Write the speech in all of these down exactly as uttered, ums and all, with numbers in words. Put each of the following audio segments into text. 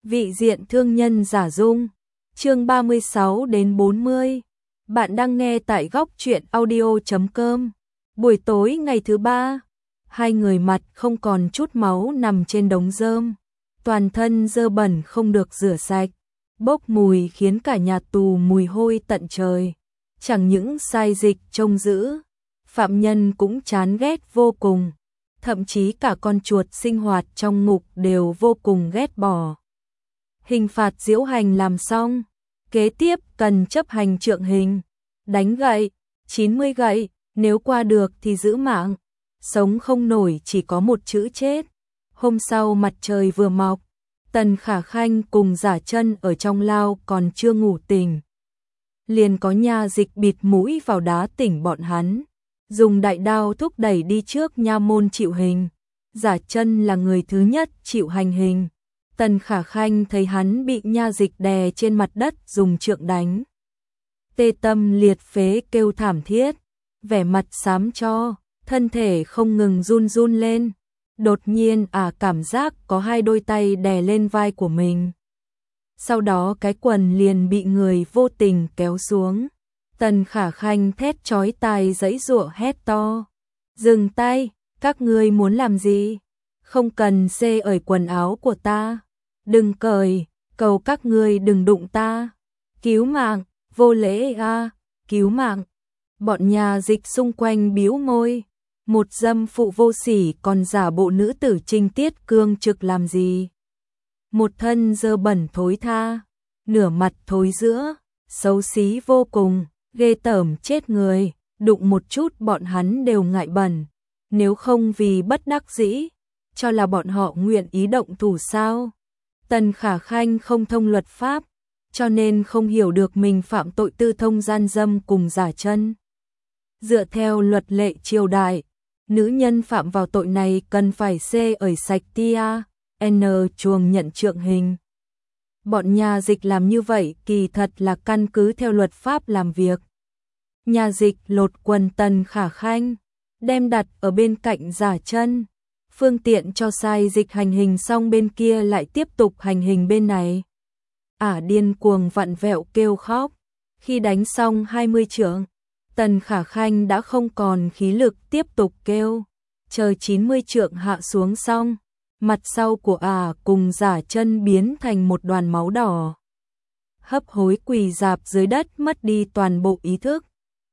Vị diện thương nhân giả dung. Chương ba mươi sáu đến bốn mươi. Bạn đang nghe tại góc truyện audio chấm com. Buổi tối ngày thứ ba, hai người mặt không còn chút máu nằm trên đống rơm, toàn thân dơ bẩn không được rửa sạch, bốc mùi khiến cả nhà tù mùi hôi tận trời. Chẳng những sai dịch trông giữ, phạm nhân cũng chán ghét vô cùng, thậm chí cả con chuột sinh hoạt trong ngục đều vô cùng ghét bỏ. Hình phạt diễu hành làm xong, kế tiếp cần chấp hành trượng hình, đánh gậy, chín mươi gậy, nếu qua được thì giữ mạng, sống không nổi chỉ có một chữ chết. Hôm sau mặt trời vừa mọc, Tần Khả Khanh cùng Giả Chân ở trong lao còn chưa ngủ tỉnh, liền có nha dịch bịt mũi vào đá tỉnh bọn hắn, dùng đại đao thúc đẩy đi trước nha môn chịu hình. Giả Chân là người thứ nhất chịu hành hình. Tần Khả Khanh thấy hắn bị nha dịch đè trên mặt đất dùng trượng đánh, tê tâm liệt phế kêu thảm thiết, vẻ mặt xám cho, thân thể không ngừng run run lên. Đột nhiên à cảm giác có hai đôi tay đè lên vai của mình. Sau đó cái quần liền bị người vô tình kéo xuống. Tần Khả Khanh thét chói tai giãy giụa hét to: "Dừng tay, các ngươi muốn làm gì? Không cần xê ởi quần áo của ta, đừng cởi, cầu các ngươi đừng đụng ta. Cứu mạng, vô lễ a, cứu mạng." Bọn nhà dịch xung quanh bĩu môi, một dâm phụ vô sỉ còn giả bộ nữ tử trinh tiết cương trực làm gì? Một thân dơ bẩn thối tha, nửa mặt thối rữa, xấu xí vô cùng, ghê tởm chết người, đụng một chút bọn hắn đều ngại bẩn, nếu không vì bất đắc dĩ, cho là bọn họ nguyện ý động thủ sao? Tần Khả Khanh không thông luật pháp, cho nên không hiểu được mình phạm tội tư thông gian dâm cùng Giả Chân. Dựa theo luật lệ triều đại, nữ nhân phạm vào tội này cần phải xê ởi sạch tia, n chuồng nhận trượng hình. Bọn nhà dịch làm như vậy kỳ thật là căn cứ theo luật pháp làm việc. Nhà dịch lột quần Tần Khả Khanh, đem đặt ở bên cạnh Giả Chân, phương tiện cho sai dịch hành hình xong bên kia lại tiếp tục hành hình bên này. Ả điên cuồng vặn vẹo kêu khóc, khi đánh xong hai mươi trượng, Tần Khả Khanh đã không còn khí lực tiếp tục kêu. Chờ chín mươi trượng hạ xuống xong, mặt sau của Ả cùng Giả Chân biến thành một đoàn máu đỏ, hấp hối quỳ rạp dưới đất mất đi toàn bộ ý thức.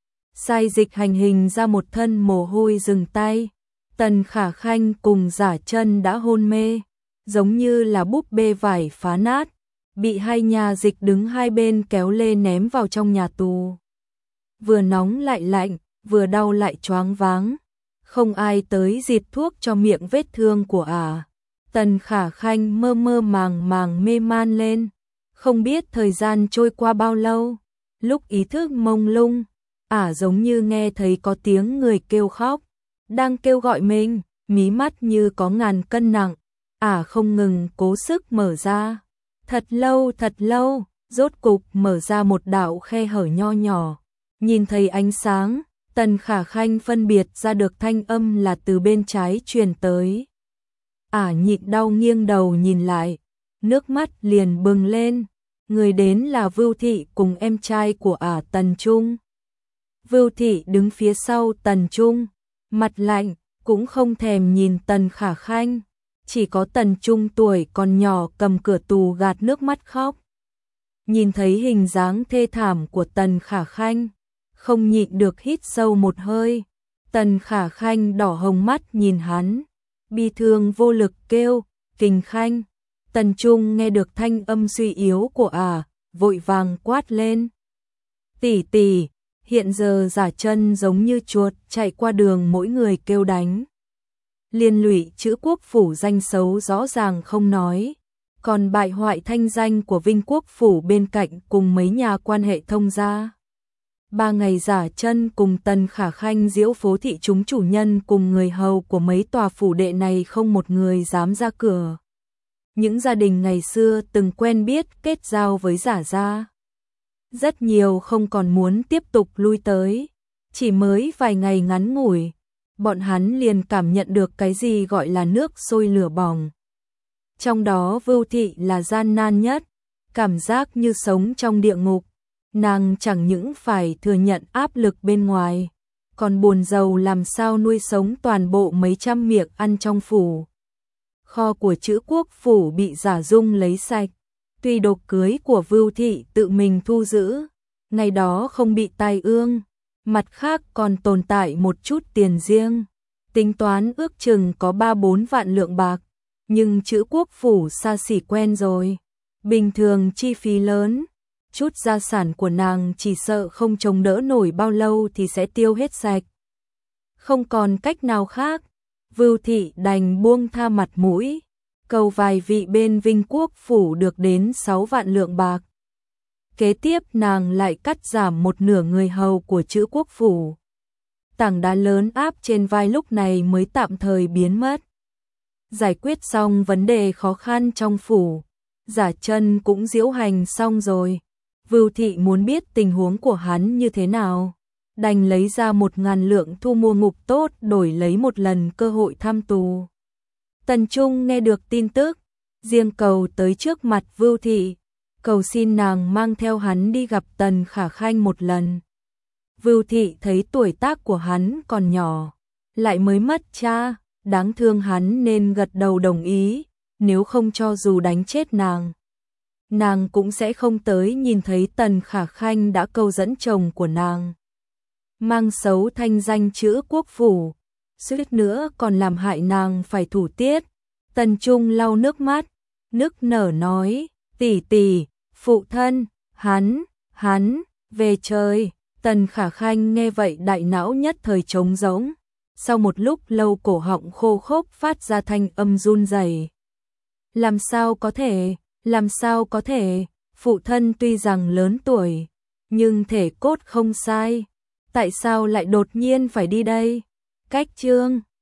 Sai dịch hành hình ra một thân mồ hôi dừng tay. Tần Khả Khanh cùng Giả Chân đã hôn mê, giống như là búp bê vải phá nát, bị hai nhà dịch đứng hai bên kéo lê ném vào trong nhà tù. Vừa nóng lại lạnh, vừa đau lại choáng váng, không ai tới dịt thuốc cho miệng vết thương của Ả. Tần Khả Khanh mơ mơ màng màng mê man lên, không biết thời gian trôi qua bao lâu. Lúc ý thức mông lung, Ả giống như nghe thấy có tiếng người kêu khóc, đang kêu gọi mình, mí mắt như có ngàn cân nặng. Ả không ngừng cố sức mở ra, thật lâu thật lâu, rốt cục mở ra một đạo khe hở nho nhỏ, nhìn thấy ánh sáng. Tần Khả Khanh phân biệt ra được thanh âm là từ bên trái truyền tới. Ả nhịn đau nghiêng đầu nhìn lại, nước mắt liền bừng lên. Người đến là Vưu Thị cùng em trai của Ả, Tần Trung. Vưu Thị đứng phía sau Tần Trung, mặt lạnh, cũng không thèm nhìn Tần Khả Khanh. Chỉ có Tần Trung tuổi còn nhỏ cầm cửa tù gạt nước mắt khóc. Nhìn thấy hình dáng thê thảm của Tần Khả Khanh, không nhịn được hít sâu một hơi. Tần Khả Khanh đỏ hồng mắt nhìn hắn, bi thương vô lực kêu: "Kình Khanh." Tần Trung nghe được thanh âm suy yếu của Ả, vội vàng quát lên: "Tỷ tỷ." Hiện giờ Giả Chân giống như chuột chạy qua đường mỗi người kêu đánh. Liên lụy chữ quốc phủ danh xấu rõ ràng không nói, còn bại hoại thanh danh của Vinh quốc phủ bên cạnh cùng mấy nhà quan hệ thông gia. Ba ngày Giả Chân cùng Tần Khả Khanh diễu phố thị chúng chủ nhân cùng người hầu của mấy tòa phủ đệ này không một người dám ra cửa. Những gia đình ngày xưa từng quen biết kết giao với Giả gia, rất nhiều không còn muốn tiếp tục lui tới. Chỉ mới vài ngày ngắn ngủi, bọn hắn liền cảm nhận được cái gì gọi là nước sôi lửa bỏng. Trong đó Vưu Thị là gian nan nhất, cảm giác như sống trong địa ngục. Nàng chẳng những phải thừa nhận áp lực bên ngoài, còn buồn rầu làm sao nuôi sống toàn bộ mấy trăm miệng ăn trong phủ. Kho của Trữ Quốc phủ bị Giả Dung lấy sạch, tuy độc cưới của Vưu Thị tự mình thu giữ, ngày đó không bị tai ương, mặt khác còn tồn tại một chút tiền riêng, tính toán ước chừng có ba bốn vạn lượng bạc, nhưng Trữ Quốc phủ xa xỉ quen rồi, bình thường chi phí lớn, chút gia sản của nàng chỉ sợ không chống đỡ nổi bao lâu thì sẽ tiêu hết sạch. Không còn cách nào khác, Vưu Thị đành buông tha mặt mũi, cầu vài vị bên Vinh Quốc phủ được đến sáu vạn lượng bạc. Kế tiếp nàng lại cắt giảm một nửa người hầu của Trữ Quốc phủ. Tảng đá lớn áp trên vai lúc này mới tạm thời biến mất. Giải quyết xong vấn đề khó khăn trong phủ, Giả Chân cũng diễu hành xong rồi. Vưu Thị muốn biết tình huống của hắn như thế nào, đành lấy ra một ngàn lượng thu mua ngục tốt đổi lấy một lần cơ hội thăm tù. Tần Trung nghe được tin tức, riêng cầu tới trước mặt Vưu Thị, cầu xin nàng mang theo hắn đi gặp Tần Khả Khanh một lần. Vưu Thị thấy tuổi tác của hắn còn nhỏ, lại mới mất cha, đáng thương hắn nên gật đầu đồng ý, nếu không cho dù đánh chết nàng, nàng cũng sẽ không tới nhìn thấy Tần Khả Khanh đã câu dẫn chồng của nàng. Mang xấu thanh danh Trữ Quốc phủ, suýt nữa còn làm hại nàng phải thủ tiết. Tần Trung lau nước mắt, nức nở nói, tỷ tỷ, phụ thân, hắn, hắn, về trời. Tần Khả Khanh nghe vậy đại não nhất thời trống rỗng, sau một lúc lâu cổ họng khô khốc phát ra thanh âm run rẩy. Làm sao có thể, làm sao có thể, phụ thân tuy rằng lớn tuổi, nhưng thể cốt không sai, tại sao lại đột nhiên phải đi đây? Cách chương